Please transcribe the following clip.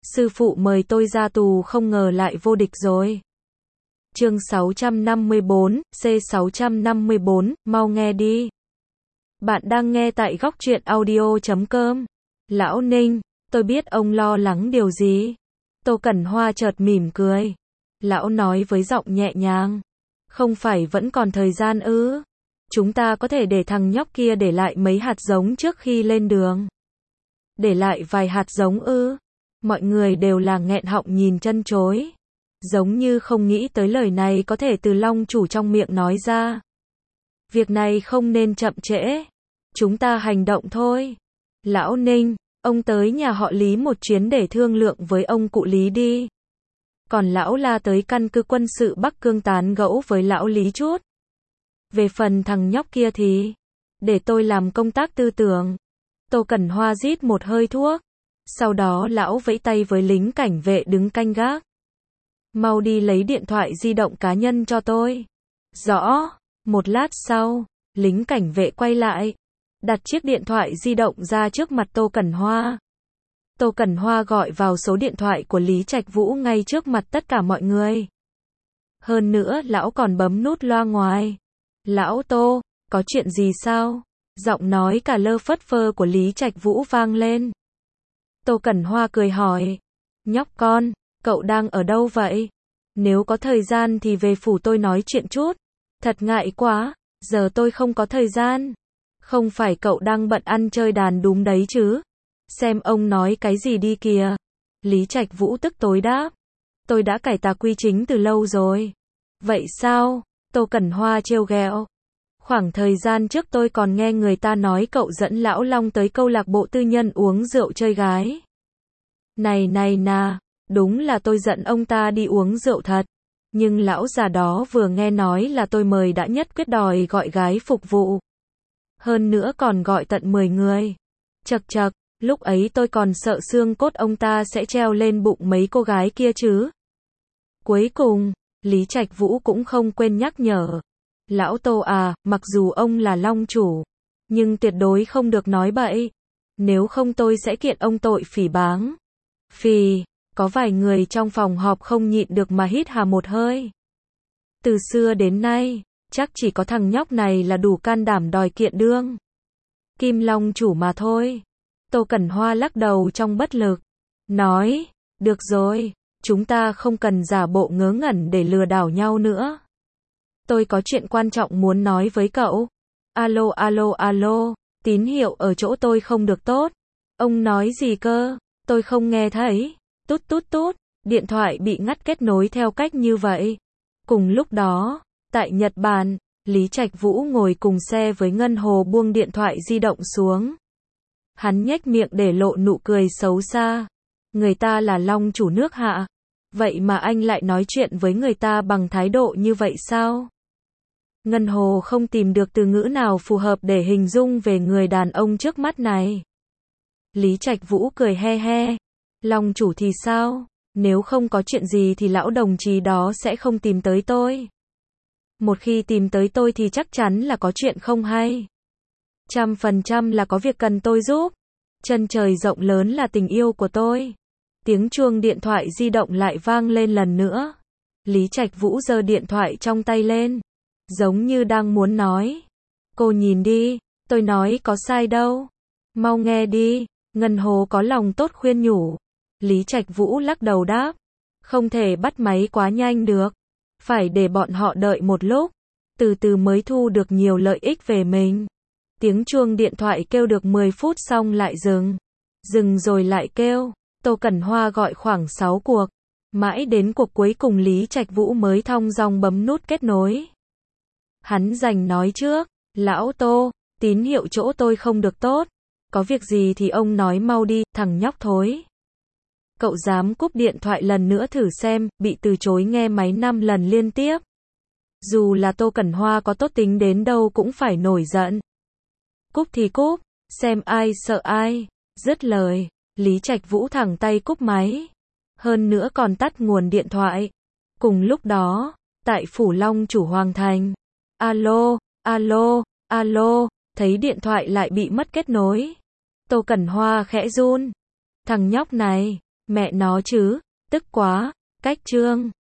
sư phụ mời tôi ra tù không ngờ lại vô địch rồi. Chương 654, C654, mau nghe đi. Bạn đang nghe tại góc truyện audio.com. Lão Ninh, tôi biết ông lo lắng điều gì. Tô Cẩn Hoa chợt mỉm cười. Lão nói với giọng nhẹ nhàng. Không phải vẫn còn thời gian ư? Chúng ta có thể để thằng nhóc kia để lại mấy hạt giống trước khi lên đường. Để lại vài hạt giống ư? Mọi người đều là nghẹn họng nhìn chân chối. Giống như không nghĩ tới lời này có thể từ Long chủ trong miệng nói ra. Việc này không nên chậm trễ. Chúng ta hành động thôi. Lão Ninh, ông tới nhà họ Lý một chuyến để thương lượng với ông cụ Lý đi. Còn lão La tới căn cứ quân sự Bắc Cương tán gẫu với lão Lý chút. Về phần thằng nhóc kia thì, để tôi làm công tác tư tưởng. Tô Cẩn Hoa rít một hơi thuốc. Sau đó lão vẫy tay với lính cảnh vệ đứng canh gác. Mau đi lấy điện thoại di động cá nhân cho tôi. Rõ. Một lát sau, lính cảnh vệ quay lại, đặt chiếc điện thoại di động ra trước mặt Tô Cẩn Hoa. Tô Cẩn Hoa gọi vào số điện thoại của Lý Trạch Vũ ngay trước mặt tất cả mọi người. Hơn nữa lão còn bấm nút loa ngoài. Lão Tô, có chuyện gì sao? Giọng nói cả lơ phất phơ của Lý Trạch Vũ vang lên. Tô Cẩn Hoa cười hỏi. Nhóc con, cậu đang ở đâu vậy? Nếu có thời gian thì về phủ tôi nói chuyện chút. Thật ngại quá, giờ tôi không có thời gian. Không phải cậu đang bận ăn chơi đàn đúm đấy chứ? Xem ông nói cái gì đi kìa. Lý Trạch Vũ tức tối đáp. Tôi đã cải tà quy chính từ lâu rồi. Vậy sao? Tô Cẩn Hoa trêu ghẹo. Khoảng thời gian trước tôi còn nghe người ta nói cậu dẫn lão Long tới câu lạc bộ tư nhân uống rượu chơi gái. Này nà, đúng là tôi dẫn ông ta đi uống rượu thật. Nhưng lão già đó vừa nghe nói là tôi mời đã nhất quyết đòi gọi gái phục vụ. Hơn nữa còn gọi tận 10 người. Chậc chậc, lúc ấy tôi còn sợ xương cốt ông ta sẽ treo lên bụng mấy cô gái kia chứ. Cuối cùng, Lý Trạch Vũ cũng không quên nhắc nhở. Lão Tô à, mặc dù ông là Long chủ, nhưng tuyệt đối không được nói bậy. Nếu không tôi sẽ kiện ông tội phỉ báng. Phì, có vài người trong phòng họp không nhịn được mà hít hà một hơi. Từ xưa đến nay, chắc chỉ có thằng nhóc này là đủ can đảm đòi kiện đương Kim Long chủ mà thôi. Tô Cẩn Hoa lắc đầu trong bất lực. Nói, được rồi, chúng ta không cần giả bộ ngớ ngẩn để lừa đảo nhau nữa. Tôi có chuyện quan trọng muốn nói với cậu. Alo, tín hiệu ở chỗ tôi không được tốt. Ông nói gì cơ? Tôi không nghe thấy. Tút, điện thoại bị ngắt kết nối theo cách như vậy. Cùng lúc đó, tại Nhật Bản, Lý Trạch Vũ ngồi cùng xe với Ngân Hồ buông điện thoại di động xuống. Hắn nhếch miệng để lộ nụ cười xấu xa. Người ta là Long chủ nước hạ. Vậy mà anh lại nói chuyện với người ta bằng thái độ như vậy sao? Ngân Hồ không tìm được từ ngữ nào phù hợp để hình dung về người đàn ông trước mắt này. Lý Trạch Vũ cười he he. Long chủ thì sao? Nếu không có chuyện gì thì lão đồng chí đó sẽ không tìm tới tôi. Một khi tìm tới tôi thì chắc chắn là có chuyện không hay. 100% là có việc cần tôi giúp. Chân trời rộng lớn là tình yêu của tôi. Tiếng chuông điện thoại di động lại vang lên lần nữa. Lý Trạch Vũ giơ điện thoại trong tay lên, giống như đang muốn nói. Cô nhìn đi, tôi nói có sai đâu. Mau nghe đi. Ngân Hồ có lòng tốt khuyên nhủ. Lý Trạch Vũ lắc đầu đáp. Không thể bắt máy quá nhanh được. Phải để bọn họ đợi một lúc. Từ từ mới thu được nhiều lợi ích về mình. Tiếng chuông điện thoại kêu được 10 phút xong lại dừng. Dừng rồi lại kêu. Tô Cẩn Hoa gọi khoảng 6 cuộc. Mãi đến cuộc cuối cùng Lý Trạch Vũ mới thong dong bấm nút kết nối. Hắn giành nói trước. Lão Tô, tín hiệu chỗ tôi không được tốt. Có việc gì thì ông nói mau đi, thằng nhóc thối. Cậu dám cúp điện thoại lần nữa thử xem, bị từ chối nghe máy 5 lần liên tiếp. Dù là Tô Cẩn Hoa có tốt tính đến đâu cũng phải nổi giận. Cúp thì cúp, xem ai sợ ai. Dứt lời, Lý Trạch Vũ thẳng tay cúp máy. Hơn nữa còn tắt nguồn điện thoại. Cùng lúc đó, tại phủ Long chủ Hoàng Thành. Alo, thấy điện thoại lại bị mất kết nối. Tô Cẩn Hoa khẽ run. Thằng nhóc này, Mẹ nó chứ, tức quá, cách chương.